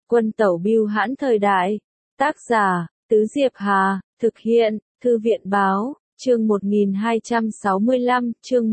Quân tẩu bưu hãn thời đại. Tác giả, Tứ Diệp Hà, thực hiện, Thư viện báo, chương 1265, chương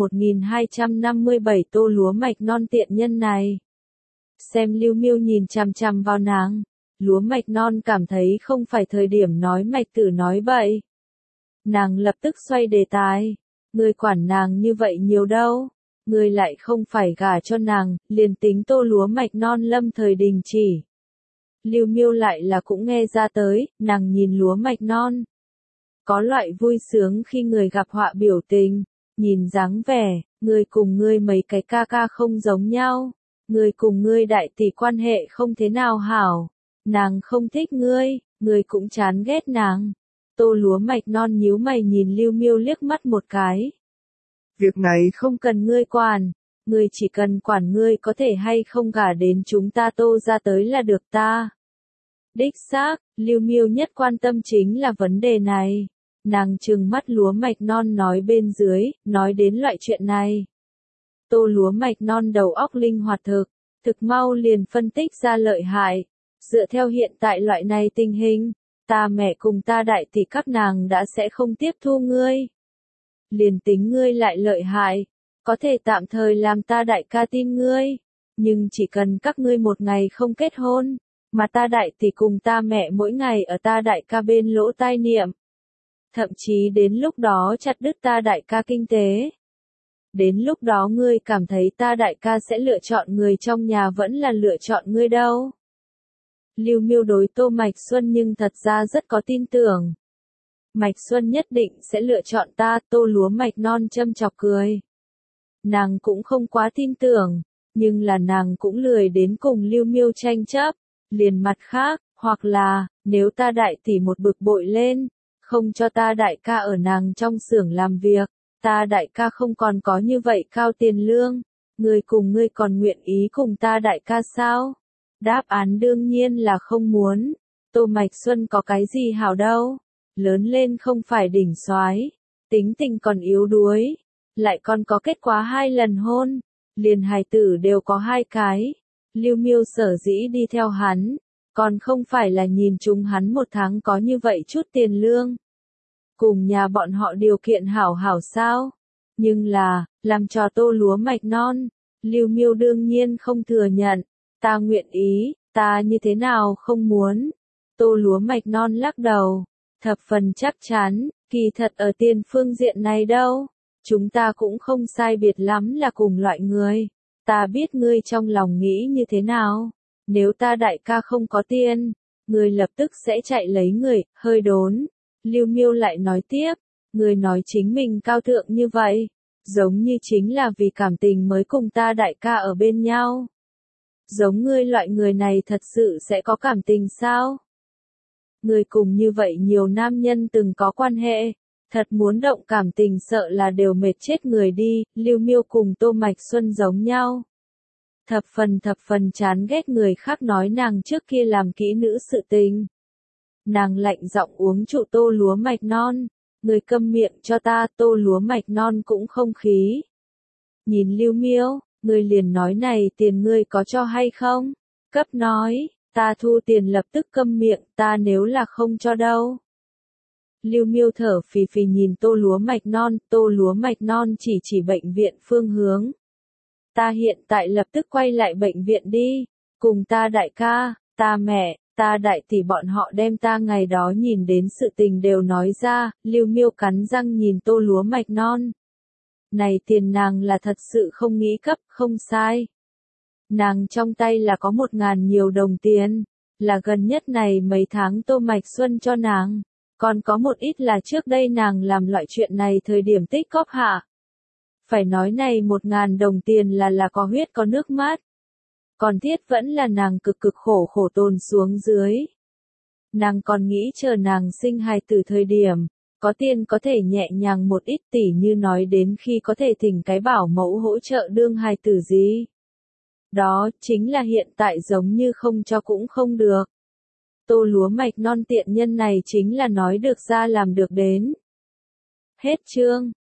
1257 tô lúa mạch non tiện nhân này. Xem Lưu Miêu nhìn chằm chằm vào nàng, lúa mạch non cảm thấy không phải thời điểm nói mạch tử nói bậy. Nàng lập tức xoay đề tài, ngươi quản nàng như vậy nhiều đâu, ngươi lại không phải gả cho nàng, liền tính tô lúa mạch non lâm thời đình chỉ. Lưu Miêu lại là cũng nghe ra tới, nàng nhìn lúa mạch non. Có loại vui sướng khi người gặp họa biểu tình, nhìn dáng vẻ, ngươi cùng ngươi mấy cái ca ca không giống nhau, ngươi cùng ngươi đại tỷ quan hệ không thế nào hảo, nàng không thích ngươi cũng chán ghét nàng. Tô lúa mạch non nhíu mày nhìn Lưu Miêu liếc mắt một cái. Việc này không cần ngươi quản, ngươi chỉ cần quản ngươi có thể hay không gả đến chúng ta Tô ra tới là được ta. Đích xác, Lưu Miêu nhất quan tâm chính là vấn đề này. Nàng trừng mắt lúa mạch non nói bên dưới, nói đến loại chuyện này. Tô lúa mạch non đầu óc linh hoạt thực mau liền phân tích ra lợi hại. Dựa theo hiện tại loại này tình hình, ta mẹ cùng ta đại tỷ các nàng đã sẽ không tiếp thu ngươi. Liền tính ngươi lại lợi hại, có thể tạm thời làm ta đại ca tin ngươi, nhưng chỉ cần các ngươi một ngày không kết hôn, mà ta đại tỷ cùng ta mẹ mỗi ngày ở ta đại ca bên lỗ tai niệm. Thậm chí đến lúc đó chặt đứt ta đại ca kinh tế. Đến lúc đó ngươi cảm thấy ta đại ca sẽ lựa chọn người trong nhà vẫn là lựa chọn ngươi đâu. Lưu Miêu đối Tô Mạch Xuân nhưng thật ra rất có tin tưởng. Mạch Xuân nhất định sẽ lựa chọn ta, Tô lúa mạch non châm chọc cười. Nàng cũng không quá tin tưởng, nhưng là nàng cũng lười đến cùng Lưu Miêu tranh chấp. Liền mặt khác, hoặc là, nếu ta đại tỷ một bực bội lên, không cho ta đại ca ở nàng trong xưởng làm việc, ta đại ca không còn có như vậy cao tiền lương, ngươi cùng ngươi còn nguyện ý cùng ta đại ca sao? Đáp án đương nhiên là không muốn. Tô Mạch Xuân có cái gì hảo đâu, lớn lên không phải đỉnh soái, tính tình còn yếu đuối, lại còn có kết quả 2 lần hôn, liền hài tử đều có 2 cái. Lưu Miêu sở dĩ đi theo hắn, còn không phải là nhìn chúng hắn một tháng có như vậy chút tiền lương. Cùng nhà bọn họ điều kiện hảo hảo sao? Nhưng là, làm trò tô lúa mạch non, Lưu Miêu đương nhiên không thừa nhận. Ta nguyện ý, ta như thế nào không muốn. Tô lúa mạch non lắc đầu, thập phần chắc chắn, kỳ thật ở tiền phương diện này đâu. Chúng ta cũng không sai biệt lắm là cùng loại người. Ta biết ngươi trong lòng nghĩ như thế nào. Nếu ta đại ca không có tiền, ngươi lập tức sẽ chạy lấy người, hơi đốn. Lưu Miêu lại nói tiếp, ngươi nói chính mình cao thượng như vậy, giống như chính là vì cảm tình mới cùng ta đại ca ở bên nhau. Giống ngươi loại người này thật sự sẽ có cảm tình sao? Ngươi cùng như vậy nhiều nam nhân từng có quan hệ, thật muốn động cảm tình sợ là đều mệt chết người đi. Lưu Miêu cùng Tô Mạch Xuân giống nhau. Thập phần chán ghét người khác nói nàng trước kia làm kỹ nữ sự tình. Nàng lạnh giọng uống trụ tô lúa mạch non, người câm miệng cho ta. Tô lúa mạch non cũng không khí. Nhìn Lưu Miêu, người liền nói này tiền ngươi có cho hay không? Cấp nói, ta thu tiền lập tức câm miệng, ta nếu là không cho đâu. Lưu Miêu thở phì phì nhìn tô lúa mạch non chỉ bệnh viện phương hướng. Ta hiện tại lập tức quay lại bệnh viện đi, cùng ta đại ca, ta mẹ, ta đại tỷ bọn họ đem ta ngày đó nhìn đến sự tình đều nói ra. Lưu Miêu cắn răng nhìn tô lúa mạch non. Này tiền nàng là thật sự không nghĩ cấp, không sai. Nàng trong tay là có 1.000 nhiều đồng tiền, là gần nhất này mấy tháng Tô Mạch Xuân cho nàng, còn có một ít là trước đây nàng làm loại chuyện này thời điểm tích cóp hạ. Phải nói này 1.000 đồng tiền là có huyết có nước mắt. Còn thiết vẫn là nàng cực khổ tồn xuống dưới. Nàng còn nghĩ chờ nàng sinh hài tử thời điểm, có tiền có thể nhẹ nhàng một ít, tỉ như nói đến khi có thể thỉnh cái bảo mẫu hỗ trợ đương hài tử gì. Đó chính là hiện tại giống như không cho cũng không được. Tô lúa mạch non tiện nhân này chính là nói được ra làm được đến. Hết chương.